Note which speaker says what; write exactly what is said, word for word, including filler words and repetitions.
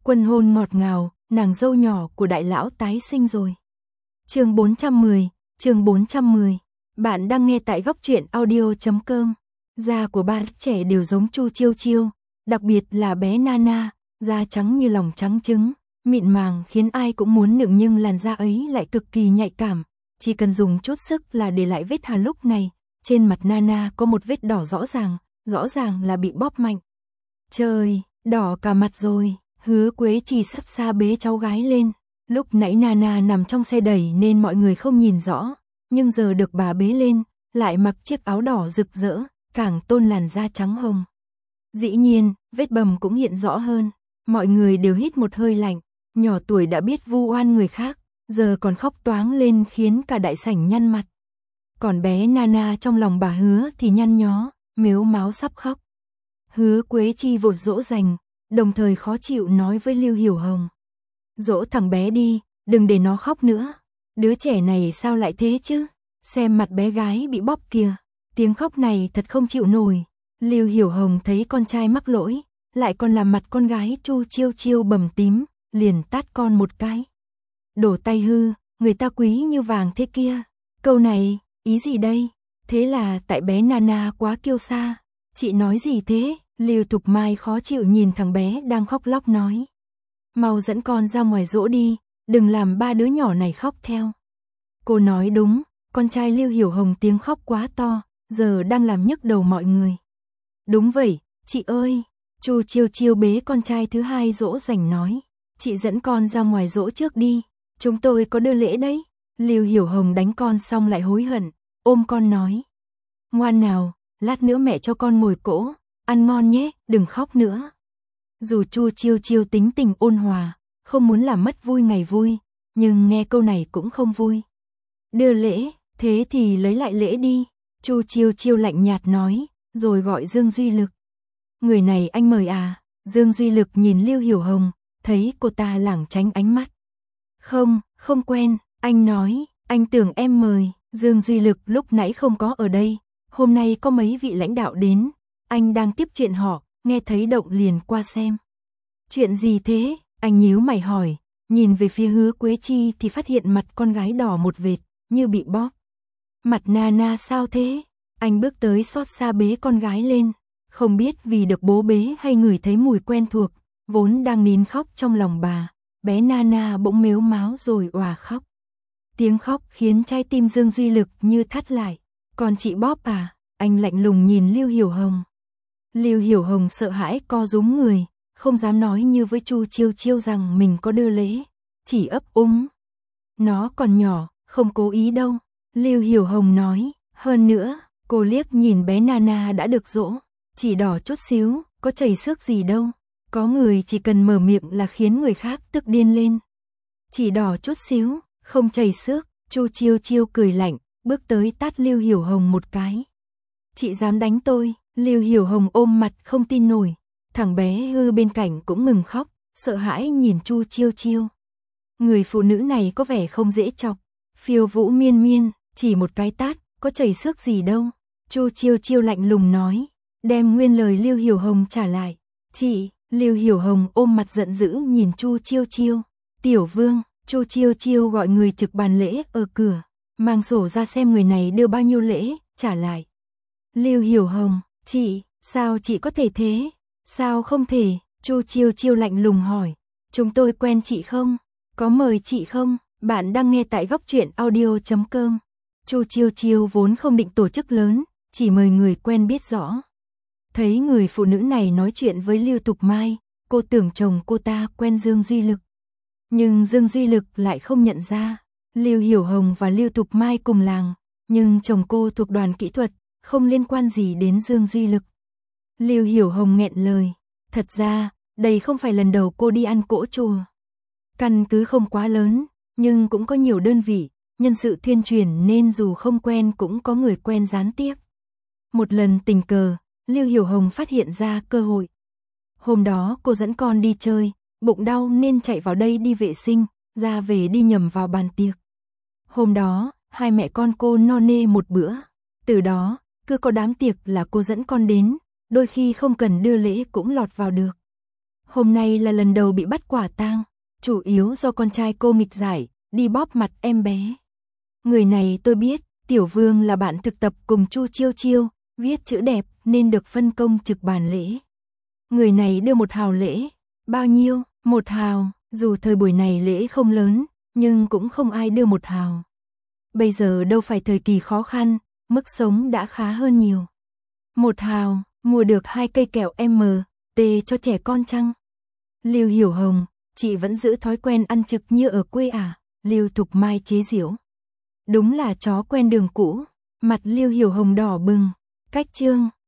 Speaker 1: Quân hôn ngọt ngào, nàng dâu nhỏ của đại lão tái sinh rồi. Chương bốn trăm mười, chương bốn trăm mười. Bạn đang nghe tại góc truyện audio chấm com. Da của ba trẻ đều giống Chu Chiêu Chiêu, đặc biệt là bé Nana, da trắng như lòng trắng trứng, mịn màng khiến ai cũng muốn nựng, nhưng làn da ấy lại cực kỳ nhạy cảm, chỉ cần dùng chút sức là để lại vết hằn. Lúc này, trên mặt Nana có một vết đỏ rõ ràng, rõ ràng là bị bóp mạnh. Trời, đỏ cả mặt rồi. Hứa Quế Chi xuất xa bế cháu gái lên. Lúc nãy Nana nằm trong xe đẩy nên mọi người không nhìn rõ, nhưng giờ được bà bế lên, lại mặc chiếc áo đỏ rực rỡ, càng tôn làn da trắng hồng. Dĩ nhiên, vết bầm cũng hiện rõ hơn. Mọi người đều hít một hơi lạnh, nhỏ tuổi đã biết vu oan người khác, giờ còn khóc toáng lên khiến cả đại sảnh nhăn mặt. Còn bé Nana trong lòng bà Hứa thì nhăn nhó, mếu máo sắp khóc. Hứa Quế Chi vội dỗ dành, đồng thời khó chịu nói với Lưu Hiểu Hồng. Dỗ thằng bé đi, đừng để nó khóc nữa. Đứa trẻ này sao lại thế chứ? Xem mặt bé gái bị bóp kìa, tiếng khóc này thật không chịu nổi. Lưu Hiểu Hồng thấy con trai mắc lỗi, lại còn làm mặt con gái Chu Chiêu Chiêu bầm tím, liền tát con một cái. Đổ tay hư, người ta quý như vàng thế kia. Câu này, ý gì đây? Thế là tại bé Nana quá kiêu sa. Chị nói gì thế? Lưu Thục Mai khó chịu nhìn thằng bé đang khóc lóc nói. Mau dẫn con ra ngoài dỗ đi, đừng làm ba đứa nhỏ này khóc theo. Cô nói đúng, con trai Lưu Hiểu Hồng tiếng khóc quá to, giờ đang làm nhức đầu mọi người. Đúng vậy, chị ơi. Chu Chiêu Chiêu bế con trai thứ hai dỗ dành nói. Chị dẫn con ra ngoài dỗ trước đi, chúng tôi có đưa lễ đấy. Lưu Hiểu Hồng đánh con xong lại hối hận, ôm con nói. Ngoan nào, lát nữa mẹ cho con ngồi cỗ, ăn ngon nhé, đừng khóc nữa. Dù Chu Chiêu Chiêu tính tình ôn hòa, không muốn làm mất vui ngày vui, nhưng nghe câu này cũng không vui. Đưa lễ, thế thì lấy lại lễ đi. Chu Chiêu Chiêu lạnh nhạt nói, rồi gọi Dương Duy Lực. Người này anh mời à? Dương Duy Lực nhìn Lưu Hiểu Hồng, thấy cô ta lảng tránh ánh mắt. Không, không quen, anh nói, anh tưởng em mời. Dương Duy Lực lúc nãy không có ở đây, hôm nay có mấy vị lãnh đạo đến, anh đang tiếp chuyện họ, nghe thấy động liền qua xem. Chuyện gì thế? Anh nhíu mày hỏi, nhìn về phía Hứa Quế Chi thì phát hiện mặt con gái đỏ một vệt, như bị bóp. Mặt Nana sao thế? Anh bước tới xót xa bế con gái lên, không biết vì được bố bế hay ngửi thấy mùi quen thuộc, vốn đang nín khóc trong lòng bà, bé Nana bỗng mếu máo rồi òa khóc. Tiếng khóc khiến trái tim Dương Duy Lực như thắt lại. Còn chị bóp à? Anh lạnh lùng nhìn Lưu Hiểu Hồng. Lưu Hiểu Hồng sợ hãi co rúm người, không dám nói như với Chu Chiêu Chiêu rằng mình có đưa lễ, chỉ ấp úng. Nó còn nhỏ, không cố ý đâu. Lưu Hiểu Hồng nói, hơn nữa, cô liếc nhìn bé Nana đã được dỗ, chỉ đỏ chút xíu, có chảy xước gì đâu. Có người chỉ cần mở miệng là khiến người khác tức điên lên. Chỉ đỏ chút xíu, không chảy xước. Chu Chiêu Chiêu cười lạnh, bước tới tát Lưu Hiểu Hồng một cái. Chị dám đánh tôi? Lưu Hiểu Hồng ôm mặt không tin nổi. Thằng bé Hư bên cạnh cũng ngừng khóc, sợ hãi nhìn Chu Chiêu Chiêu. Người phụ nữ này có vẻ không dễ chọc. Phiêu Vũ Miên Miên, chỉ một cái tát, có chảy xước gì đâu. Chu Chiêu Chiêu lạnh lùng nói, đem nguyên lời Lưu Hiểu Hồng trả lại. Chị, Lưu Hiểu Hồng ôm mặt giận dữ nhìn Chu Chiêu Chiêu. Tiểu Vương, Chu Chiêu Chiêu gọi người trực bàn lễ ở cửa, mang sổ ra xem người này đưa bao nhiêu lễ, trả lại. Lưu Hiểu Hồng, chị, sao chị có thể thế? Sao không thể? Chu Chiêu Chiêu lạnh lùng hỏi. Chúng tôi quen chị không? Có mời chị không? Bạn đang nghe tại góc truyện audio chấm com. Chu Chiêu Chiêu vốn không định tổ chức lớn, chỉ mời người quen biết rõ. Thấy người phụ nữ này nói chuyện với Lưu Thục Mai, cô tưởng chồng cô ta quen Dương Duy Lực. Nhưng Dương Duy Lực lại không nhận ra. Lưu Hiểu Hồng và Lưu Thục Mai cùng làng, nhưng chồng cô thuộc đoàn kỹ thuật, không liên quan gì đến Dương Duy Lực. Lưu Hiểu Hồng nghẹn lời. Thật ra, đây không phải lần đầu cô đi ăn cỗ chùa. Căn cứ không quá lớn, nhưng cũng có nhiều đơn vị, nhân sự thuyên truyền nên dù không quen cũng có người quen gián tiếp. Một lần tình cờ, Lưu Hiểu Hồng phát hiện ra cơ hội. Hôm đó cô dẫn con đi chơi, bụng đau nên chạy vào đây đi vệ sinh, ra về đi nhầm vào bàn tiệc. Hôm đó, hai mẹ con cô no nê một bữa. Từ đó, cứ có đám tiệc là cô dẫn con đến, đôi khi không cần đưa lễ cũng lọt vào được. Hôm nay là lần đầu bị bắt quả tang, chủ yếu do con trai cô nghịch giải, đi bóp mặt em bé. Người này tôi biết, Tiểu Vương là bạn thực tập cùng Chu Chiêu Chiêu, viết chữ đẹp nên được phân công trực bàn lễ. Người này đưa một hào lễ. Bao nhiêu? Một hào, dù thời buổi này lễ không lớn, nhưng cũng không ai đưa một hào. Bây giờ đâu phải thời kỳ khó khăn, mức sống đã khá hơn nhiều. Một hào, mua được hai cây kẹo em em tê cho trẻ con chăng? Lưu Hiểu Hồng, chị vẫn giữ thói quen ăn trực như ở quê à? Lưu Thục Mai chế giễu. Đúng là chó quen đường cũ. Mặt Lưu Hiểu Hồng đỏ bừng. Cách chương